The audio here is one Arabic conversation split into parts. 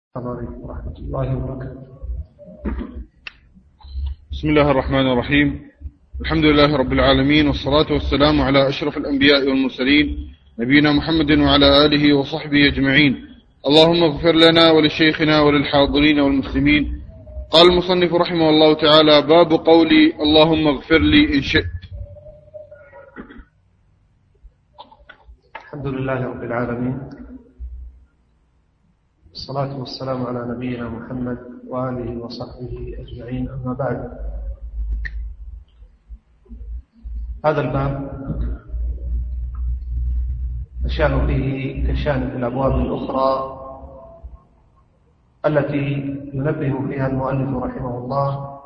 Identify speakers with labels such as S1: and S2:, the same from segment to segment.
S1: السلام عليكم ورحمة الله وبركاته.
S2: بسم الله الرحمن الرحيم. الحمد لله رب العالمين، والصلاة والسلام على أشرف الأنبياء والمرسلين نبينا محمد وعلى آله وصحبه أجمعين. اللهم اغفر لنا ولشيخنا وللحاضرين والمسلمين. قال المصنف رحمه الله تعالى: باب قولي اللهم اغفر لي إن شئت.
S1: الحمد لله رب العالمين، والصلاة والسلام على نبينا محمد وآله وصحبه أجمعين، أما بعد. هذا الباب نشأ فيه كشان في الأبواب الأخرى التي ينبه فيها المؤلف رحمه الله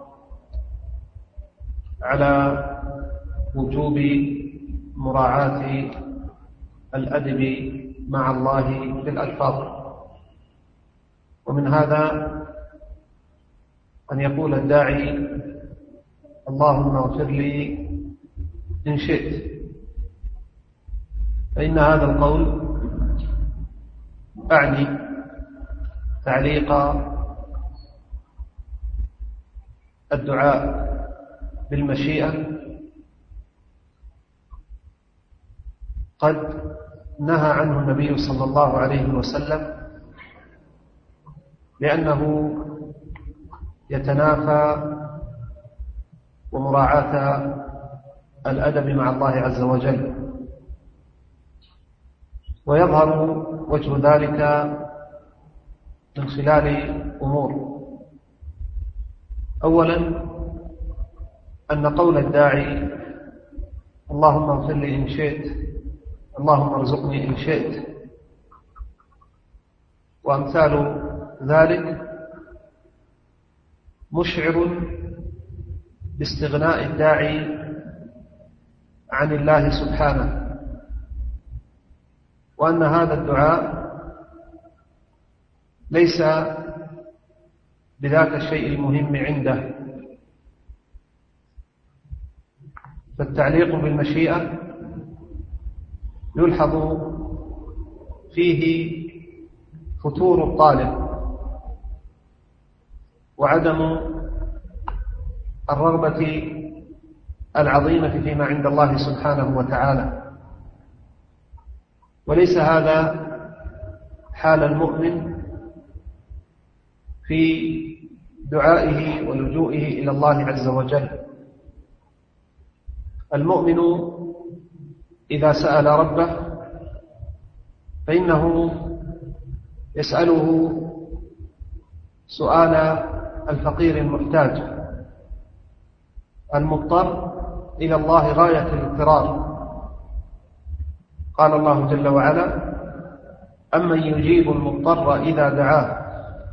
S1: على وجوب مراعاة الأدب مع الله في الألفاظ. ومن هذا أن يقول الداعي: اللهم اغفر لي إن شئت، فإن هذا القول أعني تعليق الدعاء بالمشيئة قد نهى عنه النبي صلى الله عليه وسلم، لأنه يتنافى ومراعاة الأدب مع الله عز وجل. ويظهر وجه ذلك من خلال أمور: أولا، أن قول الداعي اللهم اغفر لي إن شئت، اللهم ارزقني إن شئت، وأمثال ذلك مشعر باستغناء الداعي عن الله سبحانه، وأن هذا الدعاء ليس بذاك الشيء المهم عنده. فالتعليق بالمشيئة يلحظ فيه فتور الطالب وعدم الرغبة العظيمة فيما عند الله سبحانه وتعالى. وليس هذا حال المؤمن في دعائه ولجوئه إلى الله عز وجل. المؤمن إذا سأل ربه فإنه يسأله سؤال الفقير المحتاج المضطر إلى الله غاية الاضطرار. قال الله جل وعلا: أمن يجيب المضطر إذا دعاه.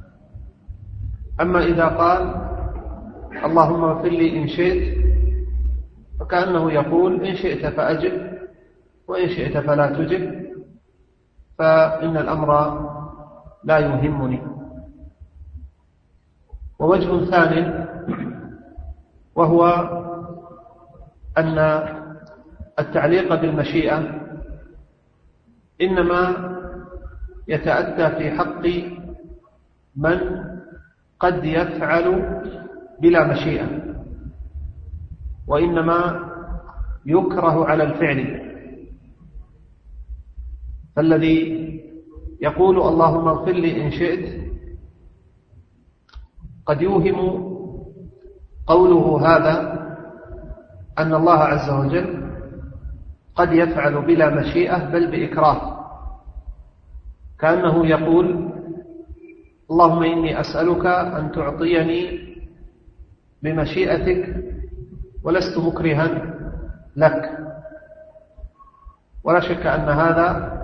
S1: أما إذا قال اللهم اغفر لي إن شئت، فكأنه يقول: إن شئت فأجب، وإن شئت فلا تجب، فإن الأمر لا يهمني. ووجه ثاني، وهو أن التعليق بالمشيئة إنما يتأتى في حق من قد يفعل بلا مشيئة، وإنما يكره على الفعل. فالذي يقول اللهم اغفر لي إن شئت قد يوهم قوله هذا أن الله عز وجل قد يفعل بلا مشيئة بل بإكراه، كأنه يقول: اللهم إني أسألك أن تعطيني بمشيئتك ولست مكرها لك. ولا شك أن هذا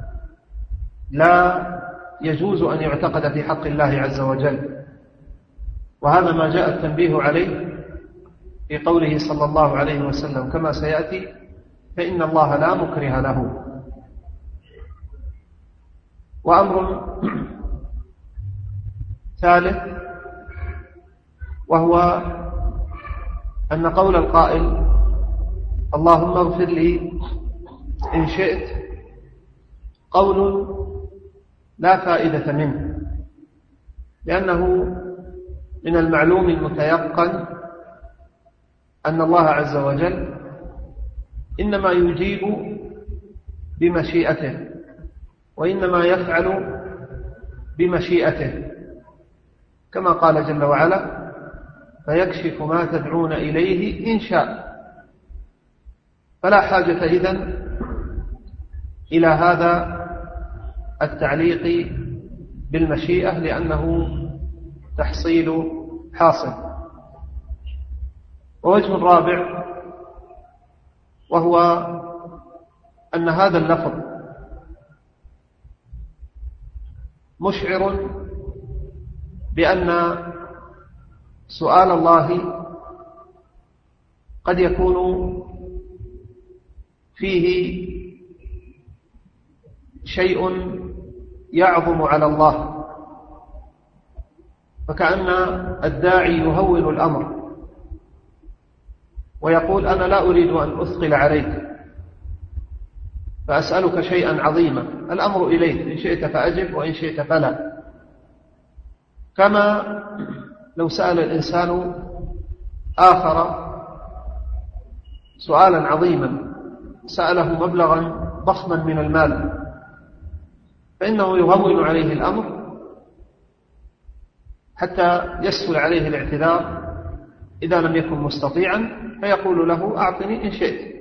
S1: لا يجوز أن يعتقد في حق الله عز وجل، وهذا ما جاء التنبيه عليه في قوله صلى الله عليه وسلم كما سيأتي: فإن الله لا مكره له. وأمر ثالث، وهو أن قول القائل اللهم اغفر لي إن شئت قول لا فائدة منه، لأنه من المعلوم المتيقن أن الله عز وجل إنما يجيب بمشيئته، وإنما يفعل بمشيئته، كما قال جل وعلا: فيكشف ما تدعون إليه إن شاء. فلا حاجة إذن إلى هذا التعليق بالمشيئة، لأنه تحصيل حاصل. ووجه الرابع وهو أن هذا اللفظ مشعر بأن سؤال الله قد يكون فيه شيء يعظم على الله، فكأن الداعي يهول الأمر ويقول: أنا لا أريد أن أثقل عليك فأسألك شيئا عظيما، الأمر إليك، إن شئت فأجب وإن شئت فلا. كما لو سأل الإنسان آخر سؤالا عظيما، سأله مبلغا ضخما من المال، فإنه يهون عليه الأمر حتى يسهل عليه الاعتذار إذا لم يكن مستطيعا، فيقول له: أعطني إن شئت.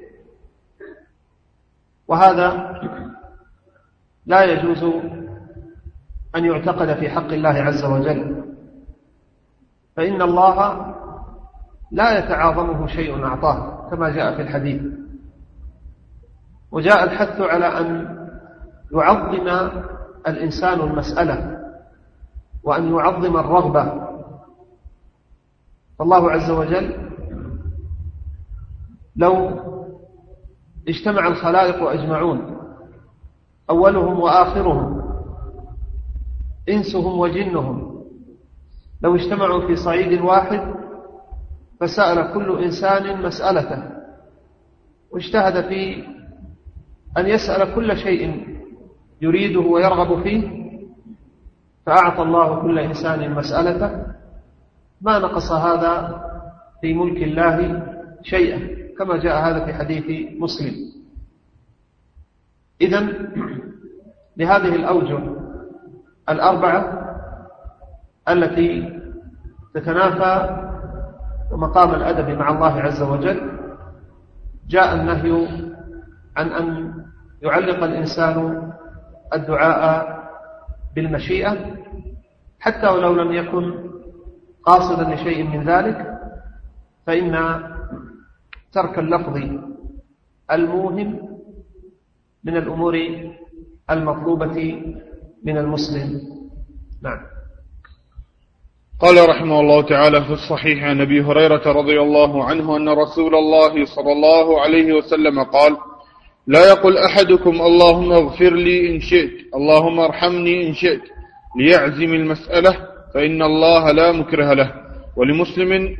S1: وهذا لا يجوز أن يعتقد في حق الله عز وجل، فإن الله لا يتعاظمه شيء أعطاه كما جاء في الحديث. وجاء الحث على أن يعظم الإنسان المسألة وأن يعظم الرغبة. فالله عز وجل لو اجتمع الخلائق أجمعون، أولهم وآخرهم، إنسهم وجنهم، لو اجتمعوا في صعيد واحد فسأل كل إنسان مسألته واجتهد في أن يسأل كل شيء يريده ويرغب فيه، فأعطى الله كل إنسان مسألته، ما نقص هذا في ملك الله شيئا، كما جاء هذا في حديث مسلم. إذن لهذه الأوجه الأربعة التي تتنافى مقام الأدب مع الله عز وجل، جاء النهي عن أن يعلق الإنسان الدعاء بالمشيئة، حتى ولو لم يكن قاصدا لشيء من ذلك، فإن ترك اللفظ الموهم من الأمور المطلوبة من المسلم. نعم.
S2: قال رحمه الله تعالى في الصحيح عن أبي هريرة رضي الله عنه أن رسول الله صلى الله عليه وسلم قال: لا يقل أحدكم اللهم اغفر لي إن شئت، اللهم ارحمني إن شئت، ليعزم المسألة، فإن الله لا مكره له. ولمسلم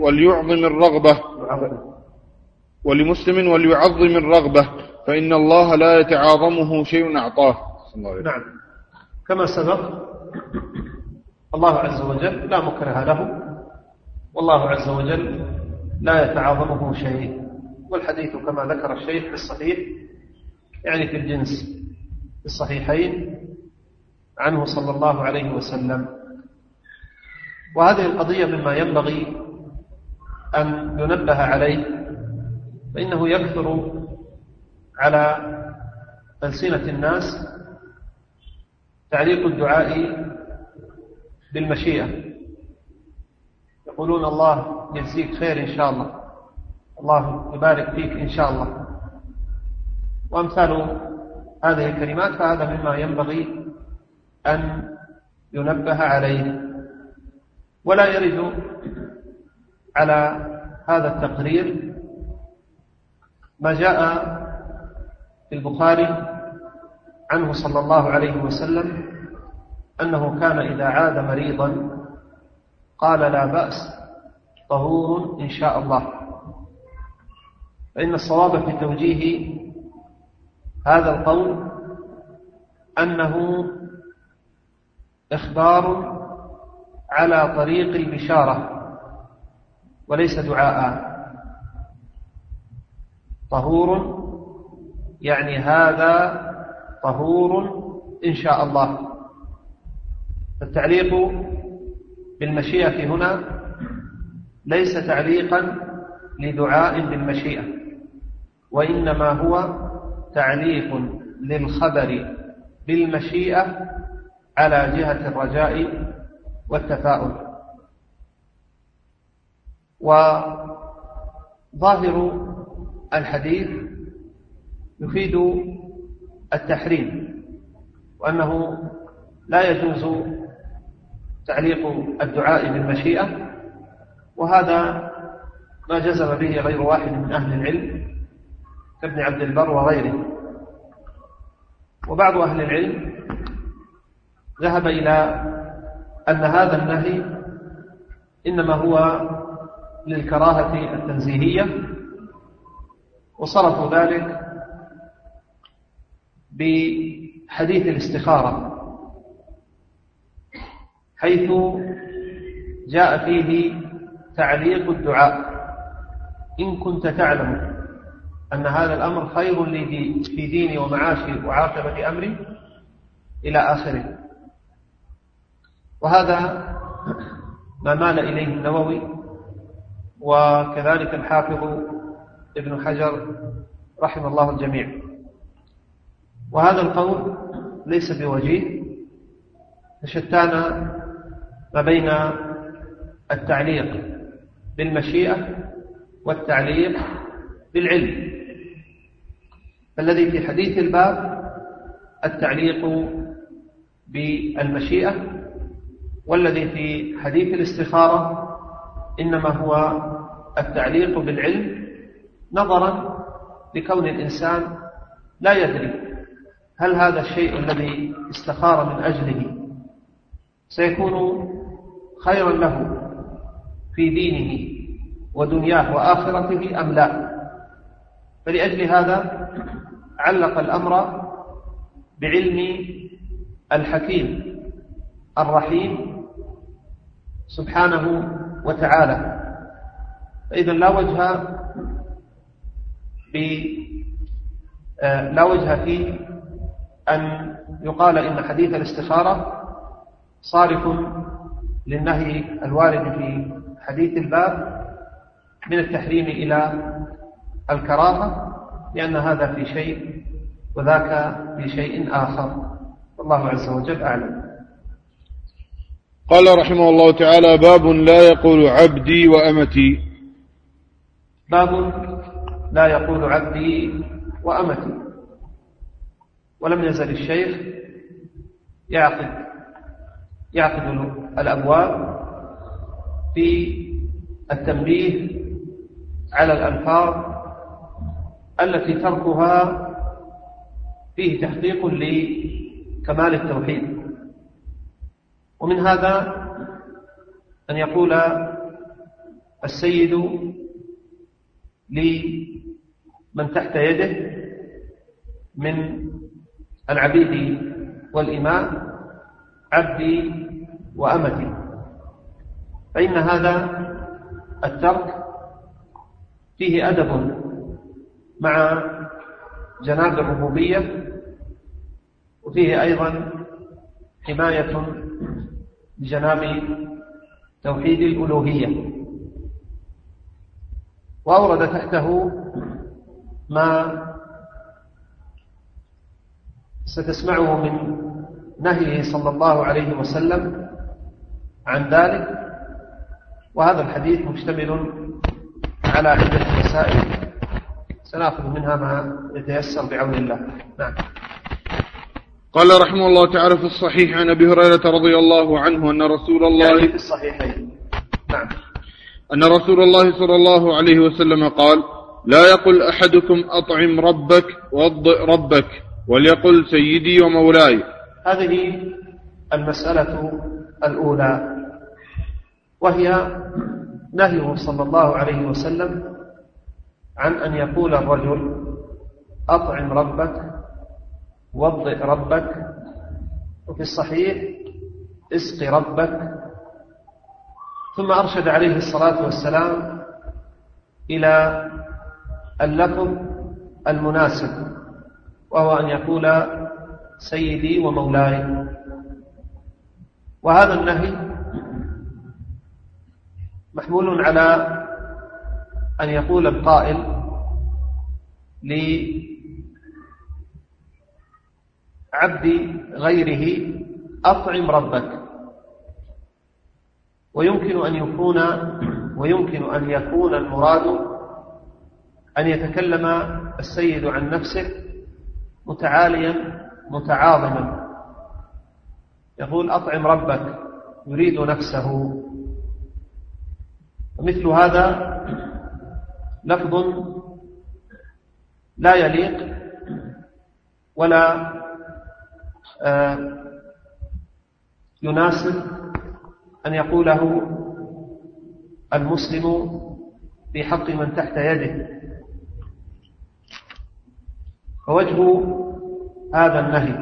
S2: وليعظم الرغبة، فإن الله لا يتعاظمه شيء أعطاه.
S1: نعم، كما سبق، الله عز وجل لا مكره له، والله عز وجل لا يتعاظمه شيء. والحديث كما ذكر الشيخ في الصحيح، يعني في الجنس، في الصحيحين عنه صلى الله عليه وسلم. وهذه القضية مما ينبغي أن ينبه عليه، فإنه يكثر على ألسنة الناس تعليق الدعاء بالمشيئة، يقولون: الله يجزيك خير إن شاء الله، الله يبارك فيك إن شاء الله، وأمثال هذه الكلمات. فهذا مما ينبغي أن ينبه عليه. ولا يرد على هذا التقرير ما جاء في البخاري عنه صلى الله عليه وسلم أنه كان إذا عاد مريضا قال: لا بأس، طهور إن شاء الله. فإن الصواب في توجيه هذا القول أنه إخبار على طريق البشارة وليس دعاء. طهور يعني هذا طهور إن شاء الله. التعليق بالمشيئة هنا ليس تعليقا لدعاء بالمشيئة، وإنما هو تعليق للخبر بالمشيئة على جهة الرجاء والتفاؤل. وظاهر الحديث يفيد التحريم، وأنه لا يجوز تعليق الدعاء بالمشيئة، وهذا ما جزم به غير واحد من أهل العلم كابن عبد البر وغيره. وبعض أهل العلم ذهب إلى أن هذا النهي إنما هو للكراهة التنزيهية، وصرفوا ذلك بحديث الاستخارة، حيث جاء فيه تعليق الدعاء: إن كنت تعلم أن هذا الأمر خير لي في ديني ومعاشي وعاقبة أمري إلى آخره. وهذا ما مال إليه النووي وكذلك الحافظ ابن حجر رحمه الله الجميع. وهذا القول ليس بوجيه، فشتان ما بين التعليق بالمشيئة والتعليق بالعلم. فالذي في حديث الباب التعليق بالمشيئة، والذي في حديث الاستخارة إنما هو التعليق بالعلم، نظرا لكون الإنسان لا يدري هل هذا الشيء الذي استخار من أجله سيكون خيرا له في دينه ودنياه وآخرته أم لا. فلأجل هذا علق الأمر بعلم الحكيم الرحيم سبحانه وتعالى. فإذا لا وجه في أن يقال إن حديث الاستخارة صارف للنهي الوارد في حديث الباب من التحريم إلى الكراهة، لأن هذا في شيء وذاك في شيء آخر، والله عز وجل أعلم.
S2: قال رحمه الله تعالى: باب لا يقول عبدي وأمتي.
S1: باب لا يقول عبدي وأمتي. ولم يزل الشيخ يعقد الأبواب في التنبيه على الألفاظ التي تركها فيه تحقيق لكمال التوحيد. ومن هذا أن يقول السيد لمن تحت يده من العبيد والإماء: عبدي وأمتي. فإن هذا الترك فيه أدب مع جناب الربوبية، وفيه أيضا حماية لجناب توحيد الألوهية. وأورد تحته ما ستسمعه من نهيه صلى الله عليه وسلم عن ذلك. وهذا الحديث مشتمل على عدة مسائل سنأخذ منها ما يتيسر بعون الله. نعم.
S2: قال رحمه الله تعالى: في الصحيح عن أبي هريرة رضي الله عنه أن رسول الله
S1: يعني في الصحيحين. نعم.
S2: أن رسول الله صلى الله عليه وسلم قال: لا يقل أحدكم أطعم ربك وضئ ربك، وليقل سيدي ومولاي.
S1: هذه المسألة الأولى، وهي نهيه صلى الله عليه وسلم عن أن يقول الرجل أطعم ربك وضئ ربك، وفي الصحيح اسق ربك ثم أرشد عليه الصلاة والسلام إلى اللفظ المناسب، وهو أن يقول سيدي ومولاي. وهذا النهي محمول على أن يقول القائل لعبد غيره أطعم ربك، ويمكن أن يكون المراد أن يتكلم السيد عن نفسه متعاليا متعاظما، يقول أطعم ربك، يريد نفسه. ومثل هذا لفظ لا يليق ولا يناسب أن يقوله المسلم في حق من تحت يده. فوجه هذا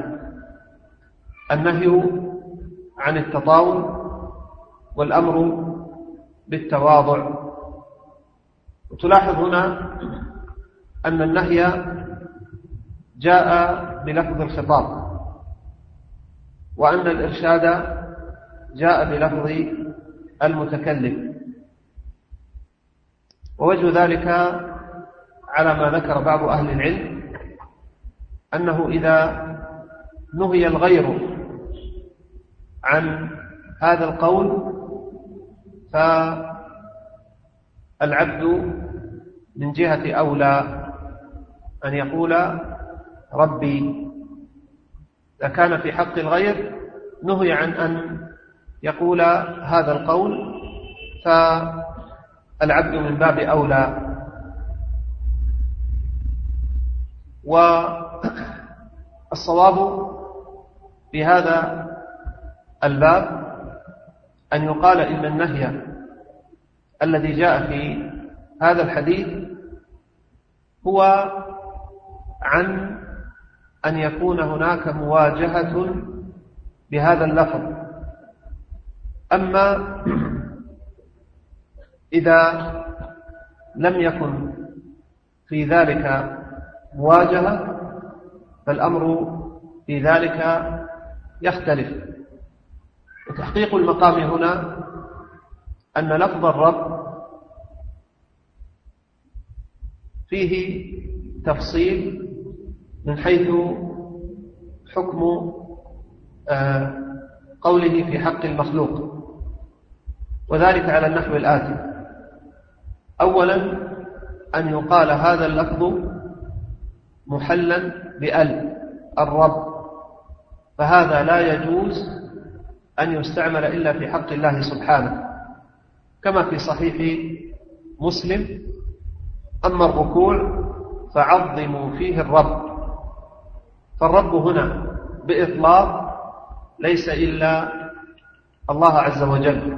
S1: النهي عن التطاول والأمر بالتواضع. وتلاحظ هنا أن النهي جاء بلفظ الخطاب، وأن الإرشاد جاء بلفظ المتكلم. ووجه ذلك على ما ذكر بعض أهل العلم أنه إذا نهي الغير عن هذا القول فالعبد من جهة أولى أن يقول ربي. إذا كان في حق الغير نهي عن أن يقول هذا القول، فالعبد من باب أولى. والصواب في هذا الباب أن يقال إن النهي الذي جاء في هذا الحديث هو عن أن يكون هناك مواجهة بهذا اللفظ. أما إذا لم يكن في ذلك مواجهة فالأمر في ذلك يختلف. وتحقيق المقام هنا أن لفظ الرب فيه تفصيل من حيث حكم قوله في حق المخلوق، وذلك على النحو الآتي: أولا أن يقال هذا اللفظ محلا بأل الرب، فهذا لا يجوز أن يستعمل إلا في حق الله سبحانه، كما في صحيح مسلم: أما الركوع فعظموا فيه الرب. فالرب هنا بإطلاق ليس إلا الله عز وجل.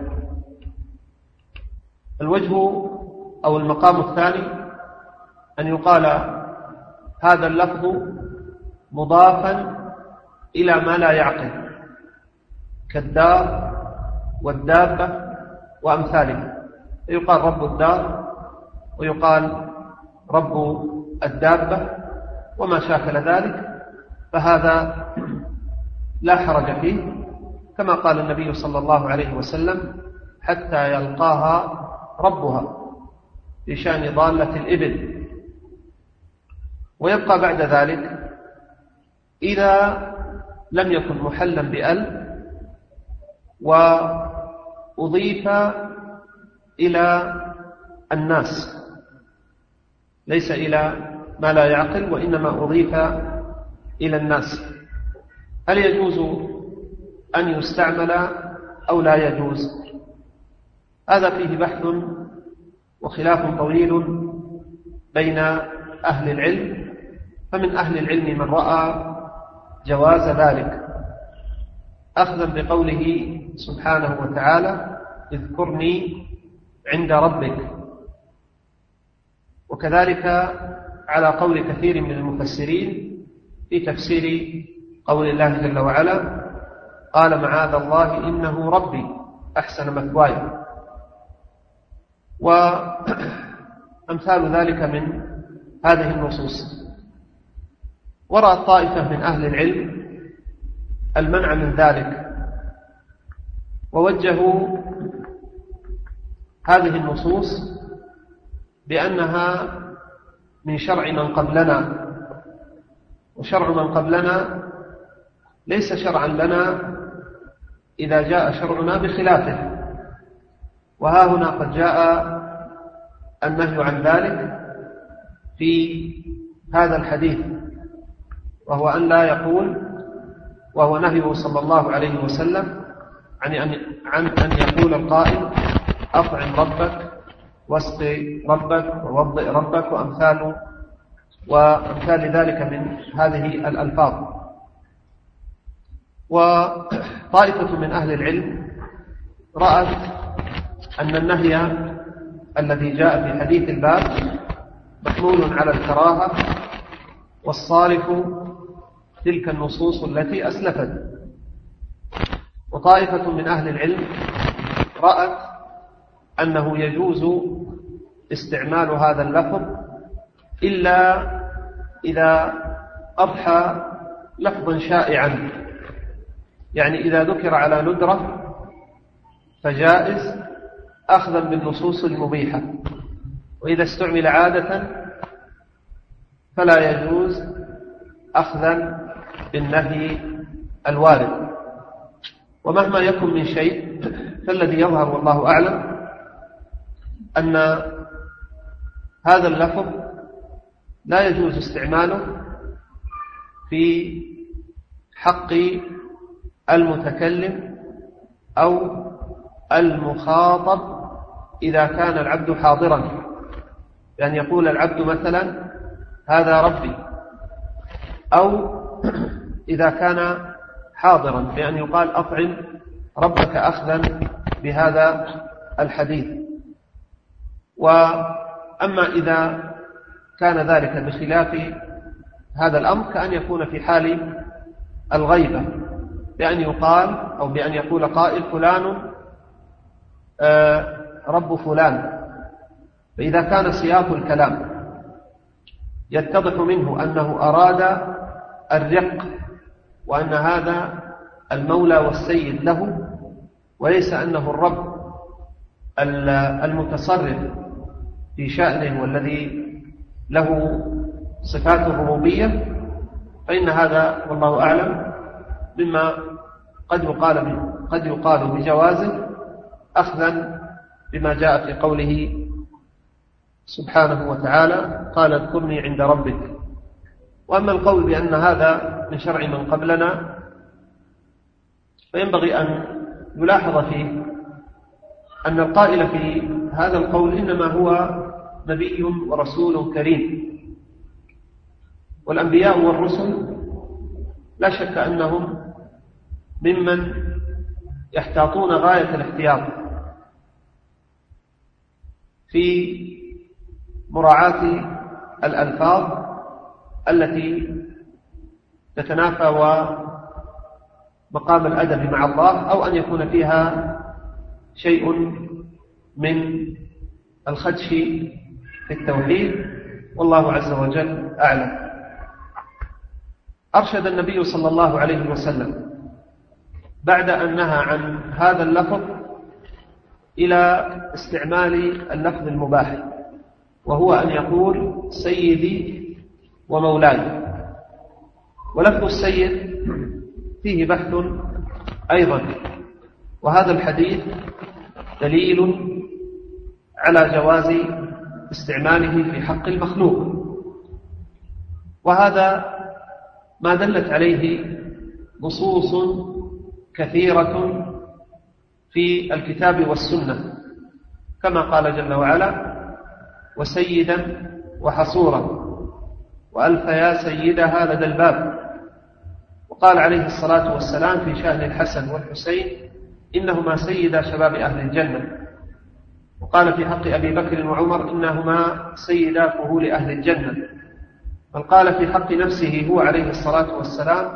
S1: الوجه أو المقام الثاني أن يقال هذا اللفظ مضافا إلى ما لا يعقل، كالدار والدابة وأمثالها، يقال رب الدار ويقال رب الدابة وما شاكل ذلك، فهذا لا حرج فيه، كما قال النبي صلى الله عليه وسلم: حتى يلقاها ربها، في شأن ضالة الإبل. ويبقى بعد ذلك إذا لم يكن محلا بأل وأضيف إلى الناس، ليس إلى ما لا يعقل وإنما أضيف إلى الناس، هل يجوز أن يستعمل أو لا يجوز؟ هذا فيه بحث وخلاف طويل بين أهل العلم، فمن أهل العلم من رأى جواز ذلك أخذا بقوله سبحانه وتعالى: اذكرني عند ربك. وكذلك على قول كثير من المفسرين في تفسير قول الله جل وعلا: قال معاذ الله إنه ربي أحسن مثواي. وأمثال ذلك من هذه النصوص. ورأت طائفة من أهل العلم المنع من ذلك، ووجهوا هذه النصوص بأنها من شرع من قبلنا، وشرع من قبلنا ليس شرعا لنا إذا جاء شرعنا بخلافه. وها هنا قد جاء النهي عن ذلك في هذا الحديث، وهو أن لا يقول، وهو نهيه صلى الله عليه وسلم عن أن يقول القائل أطعم ربك واسقي ربك ووضئ ربك وأمثال ذلك من هذه الألفاظ. وطائفة من أهل العلم رأت أن النهي الذي جاء في حديث الباب محمول على الكراهة، والصارف تلك النصوص التي أسلفت. وطائفة من أهل العلم رأت أنه يجوز استعمال هذا اللفظ إلا إذا أضحى لفظا شائعا، يعني إذا ذكر على ندرة فجائز أخذا بالنصوص المبيحة، وإذا استعمل عادة فلا يجوز أخذا بالنهي الوارد. ومهما يكن من شيء فالذي يظهر والله أعلم أن هذا اللفظ لا يجوز استعماله في حق المتكلم أو المخاطب إذا كان العبد حاضرا، بأن يقول العبد مثلا هذا ربي، أو إذا كان حاضرا بأن يقال أطعم ربك أخذا بهذا الحديث. وأما إذا كان ذلك بخلاف هذا الأمر كأن يكون في حال الغيبة، بأن يقال أو بأن يقول قائل فلان رب فلان، فإذا كان سياق الكلام يتضح منه أنه أراد الرق، وأن هذا المولى والسيد له، وليس أنه الرب المتصرف في شأنه والذي له صفات الربوبية، فإن هذا والله أعلم مما قد يقال بجوازه أخذا بما جاء في قوله سبحانه وتعالى قال اذكرني عند ربك. وأما القول بأن هذا من شرع من قبلنا فينبغي أن يلاحظ فيه أن القائل في هذا القول إنما هو نبي ورسول كريم، والأنبياء والرسل لا شك أنهم ممن يحتاطون غاية الاحتياط في مراعاة الألفاظ التي تتنافى ومقام الأدب مع الله، أو أن يكون فيها شيء من الخدش في التوحيد، والله عز وجل أعلم. أرشد النبي صلى الله عليه وسلم بعد أن نهى عن هذا اللفظ إلى استعمال اللفظ المباح، وهو أن يقول سيدي ومولاي. ولفظ السيد فيه بحث أيضا، وهذا الحديث دليل على جواز استعماله في حق المخلوق، وهذا ما دلت عليه نصوص كثيرة في الكتاب والسنة، كما قال جل وعلا وسيدا وحصورا وألف يا سيدها لدى الباب. وقال عليه الصلاة والسلام في شأن الحسن والحسين إنهما سيدا شباب أهل الجنة. وقال في حق أبي بكر وعمر إنهما سيدا فهول أهل الجنة. بل قال في حق نفسه هو عليه الصلاة والسلام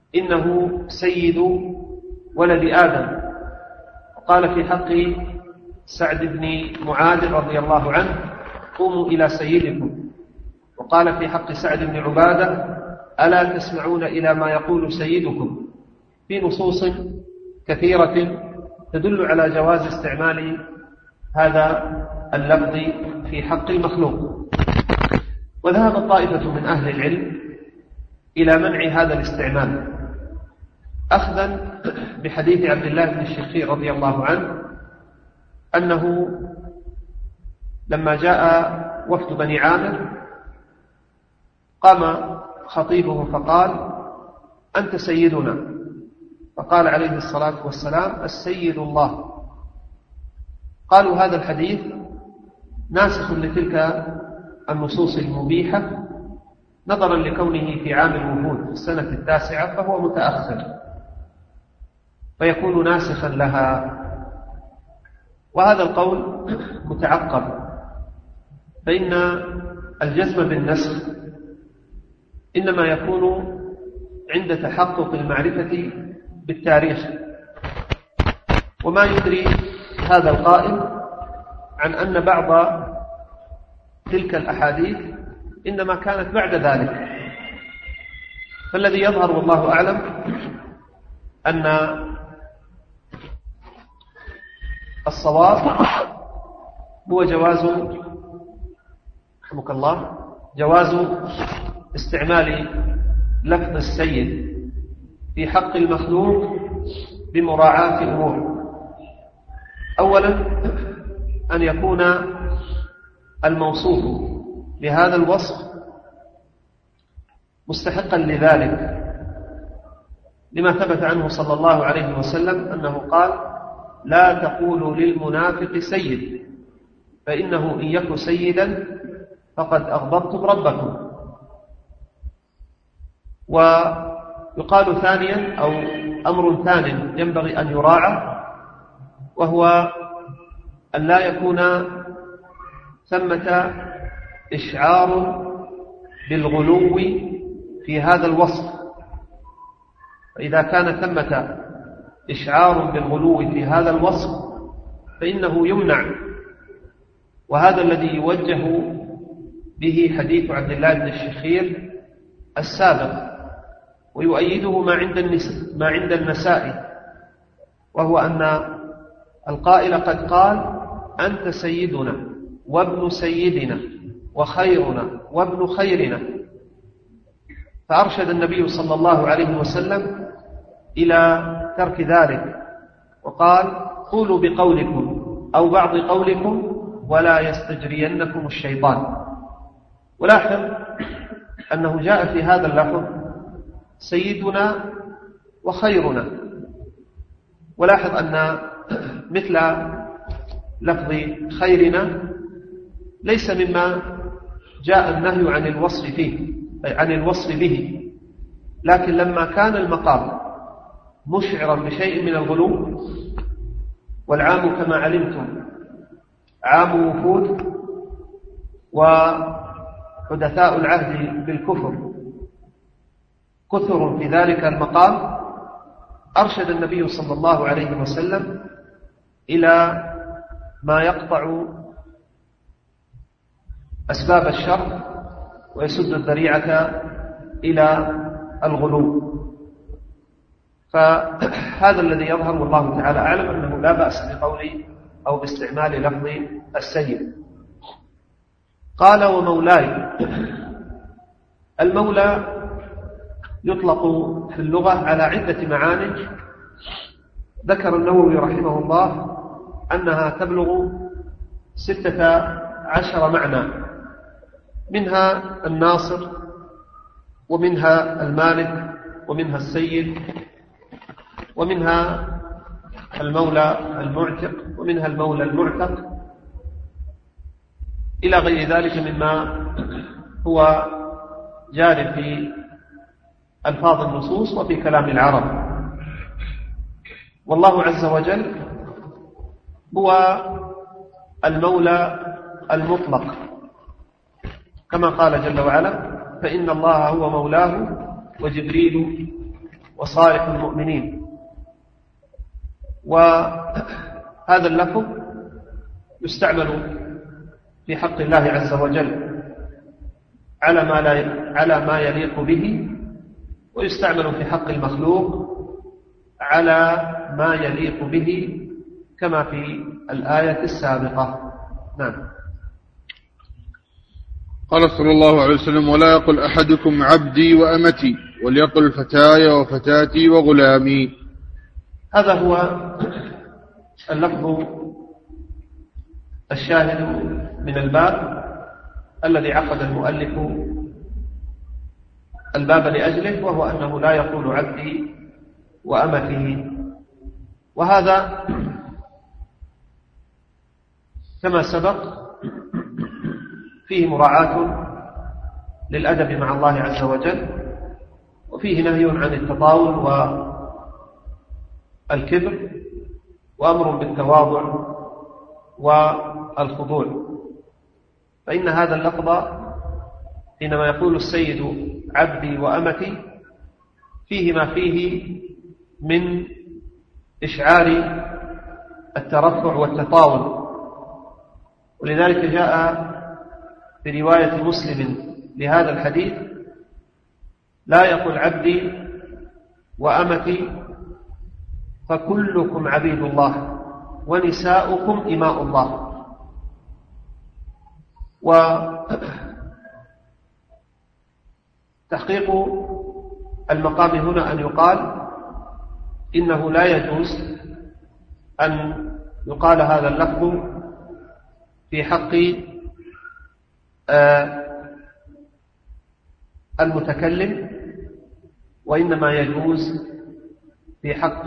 S1: إنه سيد ولد آدم. وقال في حق سعد بن معاذ رضي الله عنه: قوموا إلى سيدكم. وقال في حق سعد بن عبادة: ألا تسمعون إلى ما يقول سيدكم، في نصوص كثيرة تدل على جواز استعمال هذا اللفظ في حق المخلوق. وذهب طائفة من أهل العلم إلى منع هذا الاستعمال، أخذا بحديث عبد الله بن الشخير رضي الله عنه أنه لما جاء وفد بني عامر قام خطيبه فقال: أنت سيدنا. فقال عليه الصلاة والسلام: السيد الله. قالوا هذا الحديث ناسخ لتلك النصوص المبيحة نظرا لكونه في عام الوفود في السنة 9 فهو متأخر فيكون ناسخا لها. وهذا القول متعقب، فإن الجزم بالنسخ إنما يكون عند تحقق المعرفة بالتاريخ، وما يدري هذا القائل عن أن بعض تلك الأحاديث إنما كانت بعد ذلك. فالذي يظهر والله أعلم أن الصواب هو رحمك الله جواز استعمال لفظ السيد في حق المخلوق بمراعاة أمور. أولا أن يكون الموصوف بهذا الوصف مستحقا لذلك، لما ثبت عنه صلى الله عليه وسلم أنه قال: لا تقولوا للمنافق سيد، فإنه إن يك سيدا فقد أغضبتم ربكم. ويقال ثانيا أو أمر ثان ينبغي أن يراعى، وهو أن لا يكون ثمة إشعار بالغلو في هذا الوصف. فإذا كان ثمة إشعار بالغلو في هذا الوصف فإنه يمنع، وهذا الذي يوجه به حديث عبد الله بن الشخير السابق، ويؤيده ما عند النسائي، وهو أن القائل قد قال: أنت سيدنا وابن سيدنا وخيرنا وابن خيرنا. فأرشد النبي صلى الله عليه وسلم إلى ترك ذلك، وقال: قولوا بقولكم أو بعض قولكم ولا يستجرينكم الشيطان. ولاحظ أنه جاء في هذا اللفظ سيدنا وخيرنا. ولاحظ أن مثل لفظ خيرنا ليس مما جاء النهي عن الوصف فيه عن الوصف به، لكن لما كان المقام مشعرا بشيء من الغلو، والعام كما علمتم عام وفود وحدثاء العهد بالكفر كثر في ذلك المقام، أرشد النبي صلى الله عليه وسلم إلى ما يقطع أسباب الشر ويسد الذريعة إلى الغلو. فهذا الذي يظهر والله تعالى أعلم أنه لا بأس بقول أو باستعمال لفظ السيد. قال: ومولاي. المولى يطلق في اللغة على عدة معاني، ذكر النووي رحمه الله أنها تبلغ 16 معنى، منها الناصر، ومنها المالك، ومنها السيد، ومنها المولى المعتق، ومنها المولى المعتق، إلى غير ذلك مما هو جار في ألفاظ النصوص وفي كلام العرب. والله عز وجل هو المولى المطلق، كما قال جل وعلا: فإن الله هو مولاه وجبريل وصالح المؤمنين. وهذا اللفظ يستعمل في حق الله عز وجل على ما يليق به، ويستعمل في حق المخلوق على ما يليق به كما في الآية السابقة. نعم.
S2: قال صلى الله عليه وسلم: ولا يقل أحدكم عبدي وأمتي، وليقل فتاي وفتاتي وغلامي.
S1: هذا هو اللفظ الشاهد من الباب الذي عقد المؤلف الباب لأجله، وهو أنه لا يقول عبدي وأمته. وهذا كما سبق فيه مراعاة للأدب مع الله عز وجل، وفيه نهي عن التطاول والكبر، وأمر بالتواضع والخضوع. فإن هذا اللفظ حينما يقول السيد عبدي وأمتي فيه ما فيه من إشعار الترفع والتطاول، ولذلك جاء في رواية مسلم لهذا الحديث: لا يقل عبدي وأمتي فكلكم عبيد الله ونساؤكم إماء الله. وتحقيق المقام هنا أن يقال إنه لا يجوز أن يقال هذا اللفظ في حق المتكلم، وإنما يجوز في حق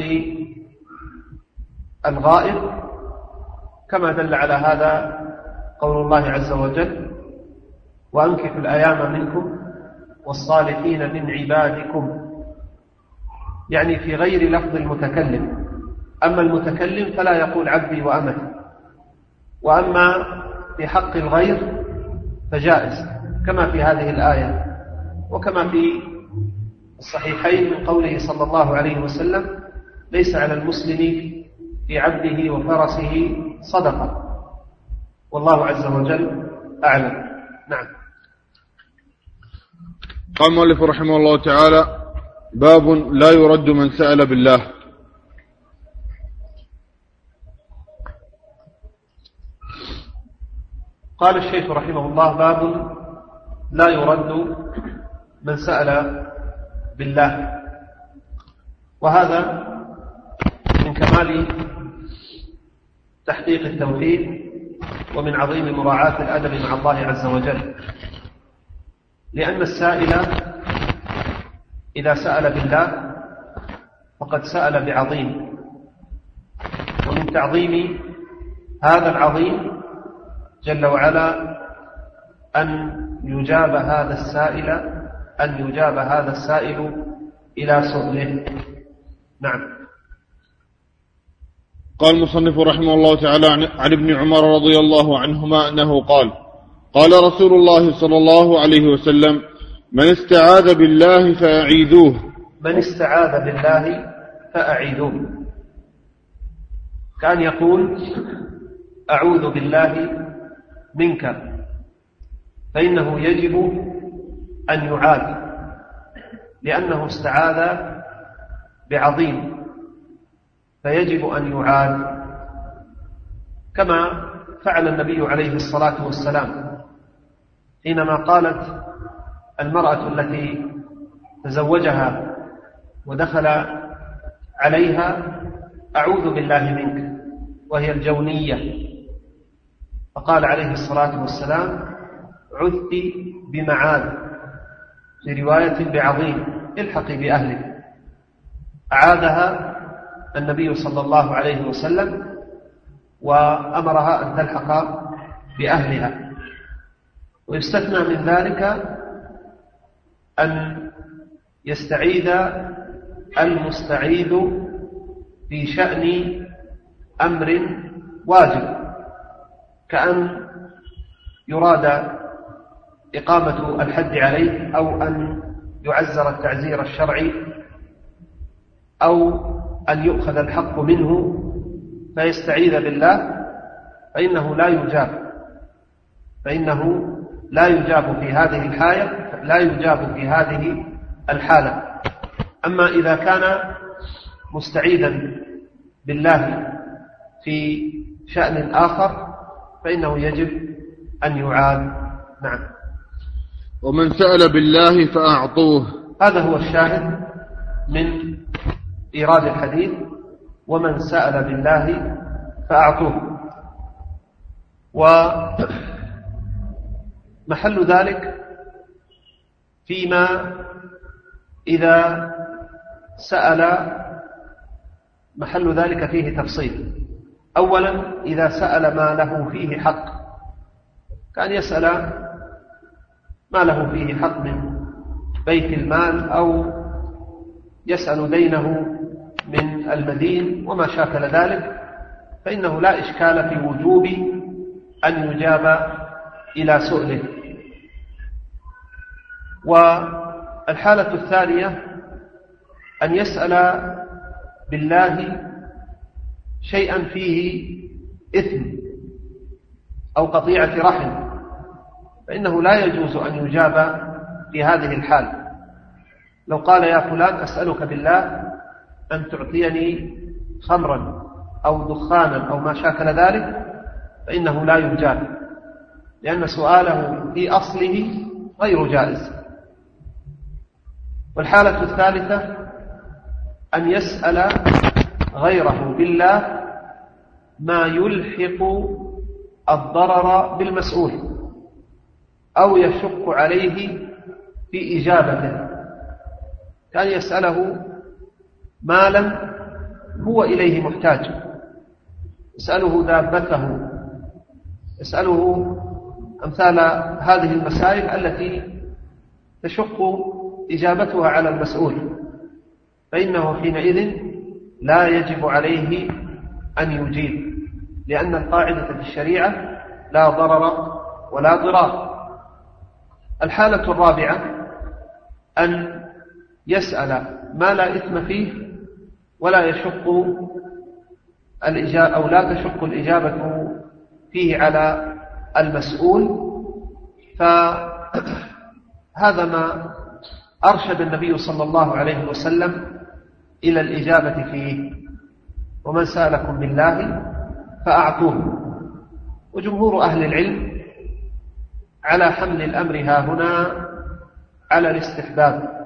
S1: الغائب، كما دل على هذا قول الله عز وجل: وأنكحوا الأيام منكم والصالحين من عبادكم، يعني في غير لفظ المتكلم. أما المتكلم فلا يقول عبدي وأمتي، وأما في حق الغير فجائز، كما في هذه الآية، وكما في الصحيحين من قوله صلى الله عليه وسلم: ليس على المسلم في عبده وفرسه صدقة. والله عز وجل أعلم. نعم.
S2: قال المؤلف رحمه الله تعالى: باب لا يرد من سأل بالله.
S1: قال الشيخ رحمه الله: باب لا يرد من سأل بالله. وهذا من كمال تحقيق التوحيد ومن عظيم مراعاة الأدب مع الله عز وجل، لأن السائل إذا سأل بالله فقد سأل بعظيم، ومن تعظيم هذا العظيم جل وعلا أن يجاب هذا السائل إلى سؤله. نعم.
S2: قال المصنف رحمه الله تعالى: عن ابن عمر رضي الله عنهما أنه قال: قال رسول الله صلى الله عليه وسلم: من استعاذ بالله فأعيذوه.
S1: من استعاذ بالله فأعيذوه، كان يقول: أعوذ بالله منك، فإنه يجب أن يعاذ، لأنه استعاذ بعظيم، فيجب أن يعاذ، كما فعل النبي عليه الصلاة والسلام حينما قالت المرأة التي تزوجها ودخل عليها: أعوذ بالله منك، وهي الجونية، فقال عليه الصلاة والسلام: عذت بمعاذ، في رواية بعظيم، الحقي بأهلك. أعاذها النبي صلى الله عليه وسلم وأمرها أن تلحق بأهلها. ويستثنى من ذلك أن يستعيذ المستعيذ في شأن أمر واجب، كأن يراد إقامة الحد عليه، أو أن يعزر التعزير الشرعي، أو أن يؤخذ الحق منه، فيستعيذ بالله فإنه لا يجاب في هذه الحالة. أما إذا كان مستعيذا بالله في شأن آخر فإنه يجب أن يعاد. نعم.
S2: ومن سأل بالله فأعطوه.
S1: هذا هو الشاهد من إيراد الحديث: ومن سأل بالله فأعطوه. ومحل ذلك فيما إذا سأل، محل ذلك فيه تفصيل. أولا إذا سأل ما له فيه حق، كان يسأل ما له فيه حق من بيت المال أو يسأل دينه من المدين وما شاكل ذلك، فإنه لا إشكال في وجوب أن يجاب إلى سؤله. والحالة الثانية أن يسأل بالله شيئا فيه إثم أو قطيعة رحم، فإنه لا يجوز أن يجاب في هذه الحال. لو قال: يا فلان أسألك بالله أن تعطيني خمرا أو دخانا أو ما شاكل ذلك، فإنه لا يجاب، لأن سؤاله في أصله غير جائز. والحالة الثالثة أن يسأل غيره بالله ما يلحق الضرر بالمسؤول أو يشق عليه في إجابته، كان يسأله مالا هو إليه محتاج، يسأله دابته، يسأله أمثال هذه المسائل التي تشق إجابتها على المسؤول، فإنه حينئذ لا يجب عليه أن يجيب، لأن القاعدة في الشريعة لا ضرر ولا ضرار. الحالة الرابعة أن يسأل ما لا إثم فيه ولا يشق الإجابة أو لا تشق الإجابة فيه على المسؤول، فهذا ما أرشد النبي صلى الله عليه وسلم إلى الإجابة فيه: ومن سألكم بالله فأعطوه. وجمهور أهل العلم على حمل الأمر هاهنا على الاستحباب،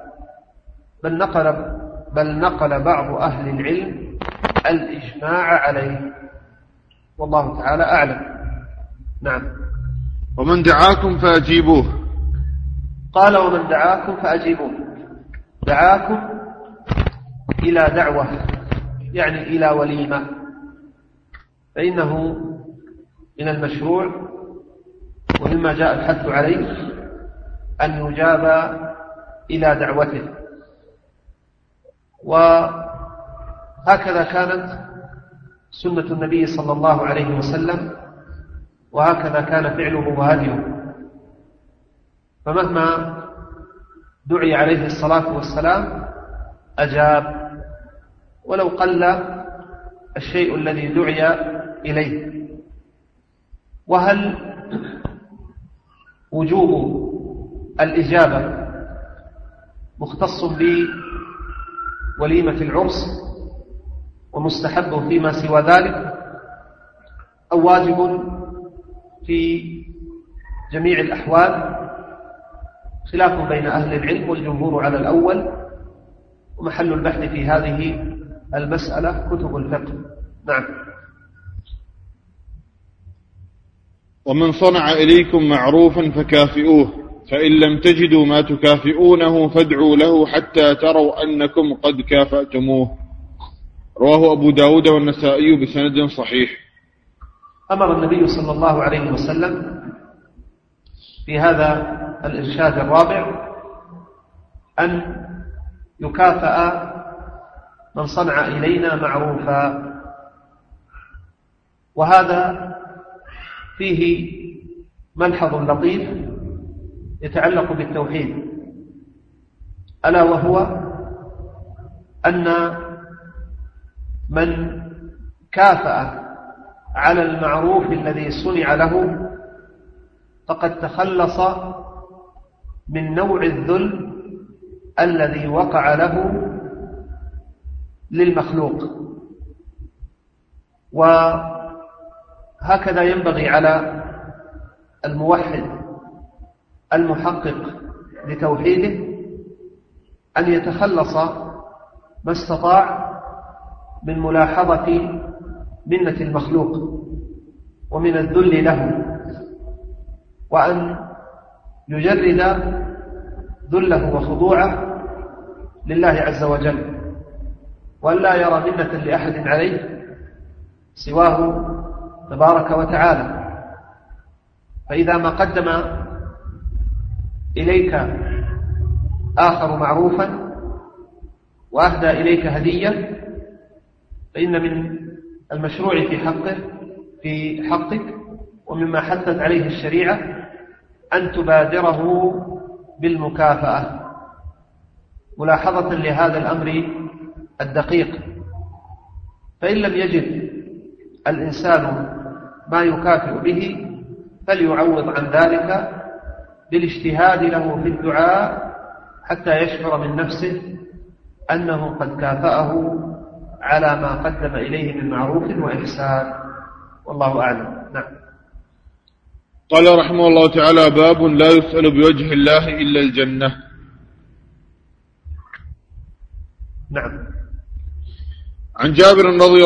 S1: بل نقل بعض أهل العلم الإجماع عليه، والله تعالى أعلم. نعم.
S2: ومن دعاكم فأجيبوه.
S1: قال: ومن دعاكم فأجيبوه. دعاكم إلى دعوة، يعني إلى وليمة، فإنه من المشروع ومما جاء الحث عليه أن يجاب إلى دعوته. وهكذا كانت سنة النبي صلى الله عليه وسلم، وهكذا كان فعله وهديه، فمهما دعي عليه الصلاة والسلام أجاب، ولو قل الشيء الذي دعي إليه. وهل وجوب الإجابة مختص بوليمة العرس ومستحب فيما سوى ذلك، أو واجب في جميع الأحوال؟ خلاف بين أهل العلم، والجمهور على الأول، ومحل البحث في هذه المسألة كتب الفقه. نعم.
S2: ومن صنع إليكم معروفا فكافئوه، فإن لم تجدوا ما تكافئونه فادعوا له حتى تروا أنكم قد كافأتموه. رواه أبو داود والنسائي بسند صحيح.
S1: أمر النبي صلى الله عليه وسلم في هذا الإرشاد الرابع أن يكافأ من صنع إلينا معروفا، وهذا فيه ملحظ لطيف يتعلق بالتوحيد، ألا وهو أن من كافأ على المعروف الذي صنع له فقد تخلص من نوع الذل الذي وقع له للمخلوق. وهكذا ينبغي على الموحد المحقق لتوحيده أن يتخلص ما استطاع من ملاحظة منة المخلوق ومن الذل له، وأن يجرد ذله وخضوعه لله عز وجل، وأن لا يرى منة لأحد عليه سواه تبارك وتعالى. فإذا ما قدم إليك آخر معروفا وأهدى إليك هدية فإن من المشروع في حقك ومما حثت عليه الشريعة أن تبادره بالمكافأة ملاحظة لهذا الأمر الدقيق. فإن لم يجد الإنسان ما يكافئ به فليعوض عن ذلك بالاجتهاد له في الدعاء حتى يشعر من نفسه أنه قد كافأه على ما قدم إليه من معروف وإحسان، والله أعلم. نعم.
S2: قال رحمه الله تعالى: باب لا يسأل بوجه الله إلا الجنة.
S1: نعم.
S2: عن جابر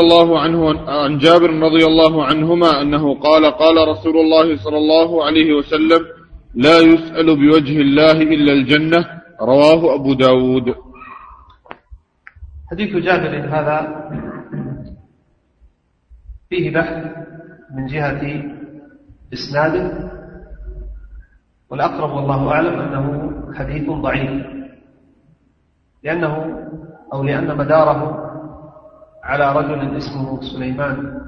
S2: رضي الله عنهما أنه قال: قال رسول الله صلى الله عليه وسلم: لا يسأل بوجه الله إلا الجنة. رواه أبو داود.
S1: حديث جابر هذا فيه بحث من جهة إسناده، والأقرب والله أعلم أنه حديث ضعيف، لأن مداره على رجل اسمه سليمان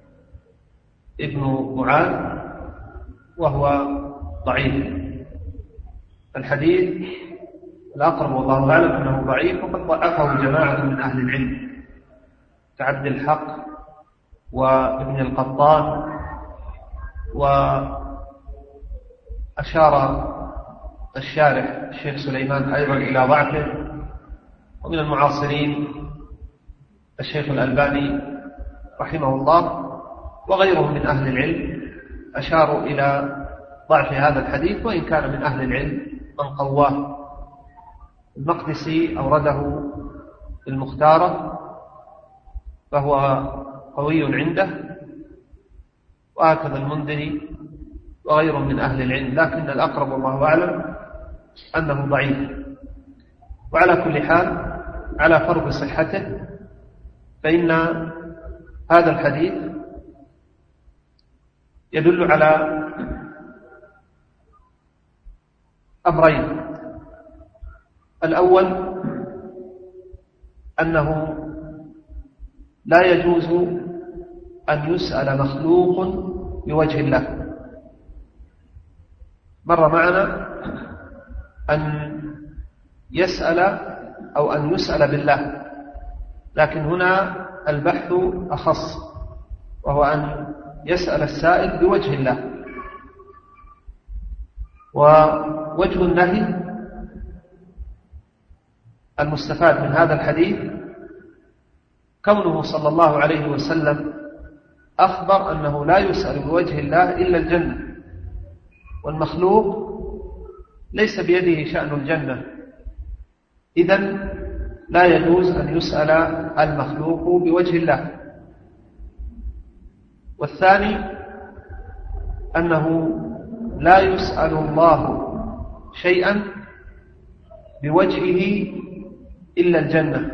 S1: ابن معاذ وهو ضعيف. الحديث الأقرب والله أعلم أنه ضعيف، وقد ضعفه جماعة من أهل العلم كعبد الحق وابن القطان، وأشار الشارح الشيخ سليمان أيضا إلى ضعفه. ومن المعاصرين الشيخ الألباني رحمه الله وغيرهم من أهل العلم أشاروا إلى ضعف هذا الحديث، وإن كان من أهل العلم من قواه. المقدسي أورده المختارة فهو قوي عنده، وهكذا المنذري وغيره من أهل العلم، لكن الأقرب والله أعلم أنه ضعيف. وعلى كل حال على فرض صحته فإن هذا الحديث يدل على أمرين: الأول أنه لا يجوز أن يسأل مخلوق بوجه الله. مر معنا أن يسأل أو أن يسأل بالله، لكن هنا البحث أخص، وهو أن يسأل السائل بوجه الله. ووجه النهي المستفاد من هذا الحديث كونه صلى الله عليه وسلم أخبر أنه لا يسأل بوجه الله إلا الجنة، والمخلوق ليس بيده شأن الجنة، إذن لا يجوز أن يسأل المخلوق بوجه الله. والثاني أنه لا يسأل الله شيئا بوجهه إلا الجنة،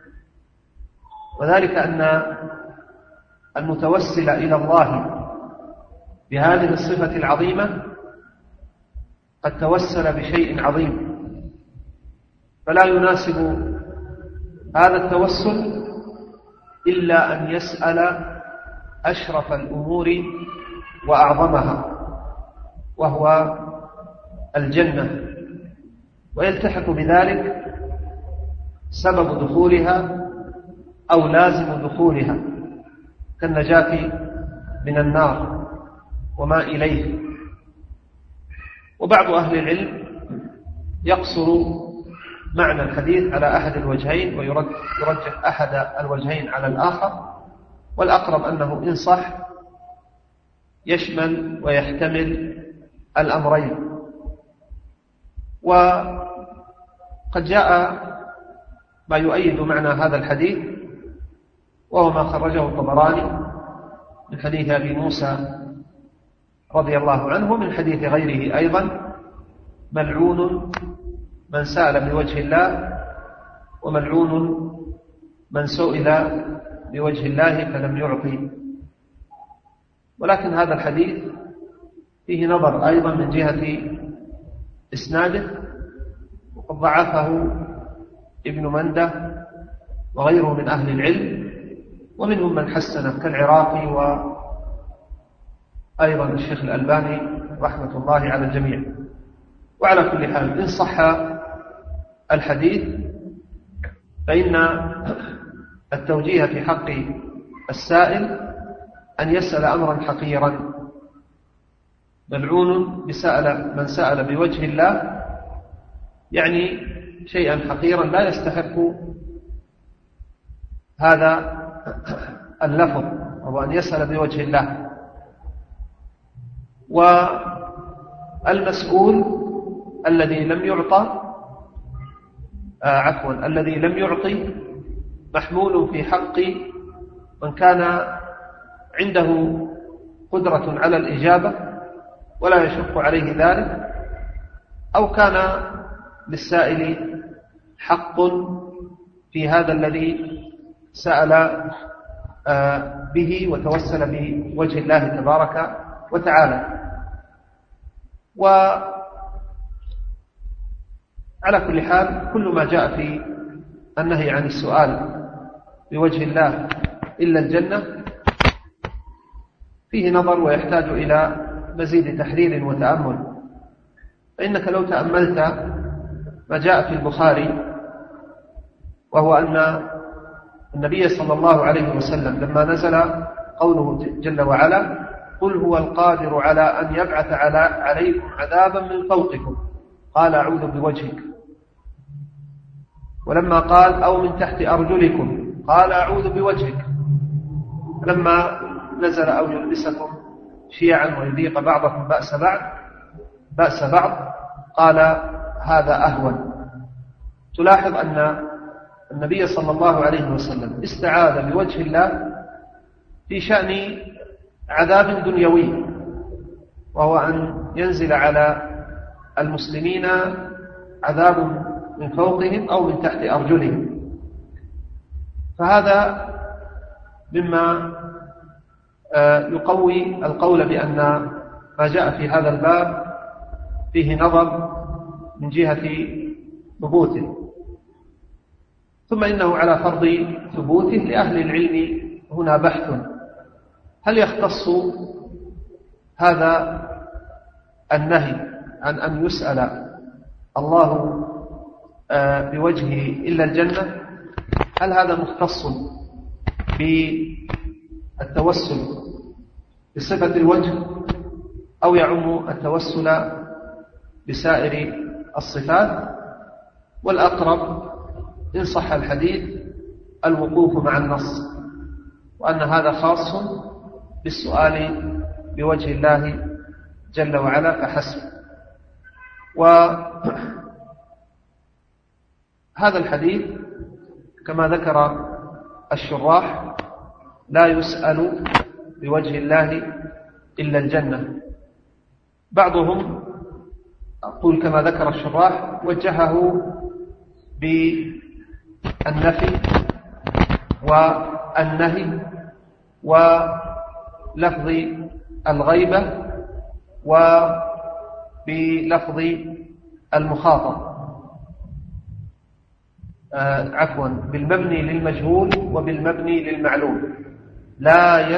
S1: وذلك أن المتوسل إلى الله بهذه الصفة العظيمة قد توسل بشيء عظيم، فلا يناسب هذا التوسل إلا أن يسأل أشرف الأمور وأعظمها، وهو الجنة، ويلتحق بذلك سبب دخولها أو لازم دخولها كالنجاة من النار وما إليه. وبعض أهل العلم يقصر معنى الحديث على أحد الوجهين ويرجح أحد الوجهين على الآخر، والأقرب أنه إن صح يشمل ويحتمل الأمرين. وقد جاء ما يؤيد معنى هذا الحديث، وهو ما خرجه الطبراني من حديث أبي موسى رضي الله عنه من حديث غيره أيضا: ملعون من سأل بوجه الله وملعون من سئل بوجه الله فلم يعطي. ولكن هذا الحديث فيه نظر أيضا من جهة إسناده، وقد ضعفه ابن منده وغيره من أهل العلم، ومنهم من حسنه كالعراقي وأيضا الشيخ الألباني رحمة الله على الجميع. وعلى كل حال إن صح الحديث فإن التوجيه في حق السائل أن يسأل أمرا حقيرا. ملعون من سأل بوجه الله يعني شيئا حقيرا لا يستحق هذا اللفظ، وهو أن يسأل بوجه الله. والمسؤول الذي لم يعطى الذي لم يعطي محمول في حق من كان عنده قدرة على الإجابة ولا يشق عليه ذلك، أو كان للسائل حق في هذا الذي سأل به وتوسل بوجه الله تبارك وتعالى. وعلى كل حال كل ما جاء في النهي عن السؤال بوجه الله إلا الجنة فيه نظر ويحتاج إلى مزيد تحرير وتأمل. فإنك لو تأملت ما جاء في البخاري، وهو أن النبي صلى الله عليه وسلم لما نزل قوله جل وعلا: قل هو القادر على أن يبعث عليكم عذابا من فوقكم، قال أعوذ بوجهك. ولما قال أو من تحت أرجلكم قال أعوذ بوجهك. لما نزل أو يلبسكم شيعا ويذيق بعضكم بأس بعض قال هذا أهون. تلاحظ أن النبي صلى الله عليه وسلم استعاذ بوجه الله في شأن عذاب دنيوي، وهو أن ينزل على المسلمين عذاب من فوقهم أو من تحت أرجلهم. فهذا مما يقوي القول بأن ما جاء في هذا الباب فيه نظر من جهة ثبوته. ثم إنه على فرض ثبوته لأهل العلم هنا بحث: هل يختص هذا النهي عن أن يسأل الله بوجهه إلا الجنة؟ هل هذا مختص بالتوسل بصفة الوجه، أو يعم التوسل بسائر الصفات؟ والأقرب إن صح الحديث الوقوف مع النص، وأن هذا خاص بالسؤال بوجه الله جل وعلا فحسب. وهذا الحديث كما ذكر الشراح لا يسأل بوجه الله إلا الجنة. بعضهم أقول كما ذكر الشراح وجهه بالنفي والنهي ولفظ الغيبة وبلفظ المخاطب، بالمبني للمجهول وبالمبني للمعلوم. لا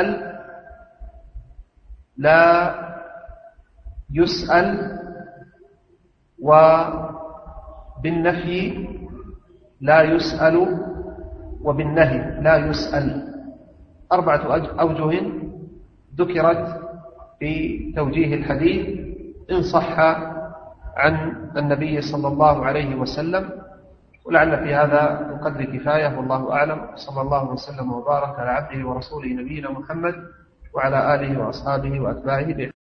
S1: يسأل وبالنفي لا يسأل وبالنهي لا يسأل. 4 أوجه ذكرت في توجيه الحديث إن صح عن النبي صلى الله عليه وسلم. ولعل في هذا القدر كفاية، والله أعلم. صلى الله وسلم وبارك على عبده ورسوله نبينا محمد وعلى آله وأصحابه وأتباعه.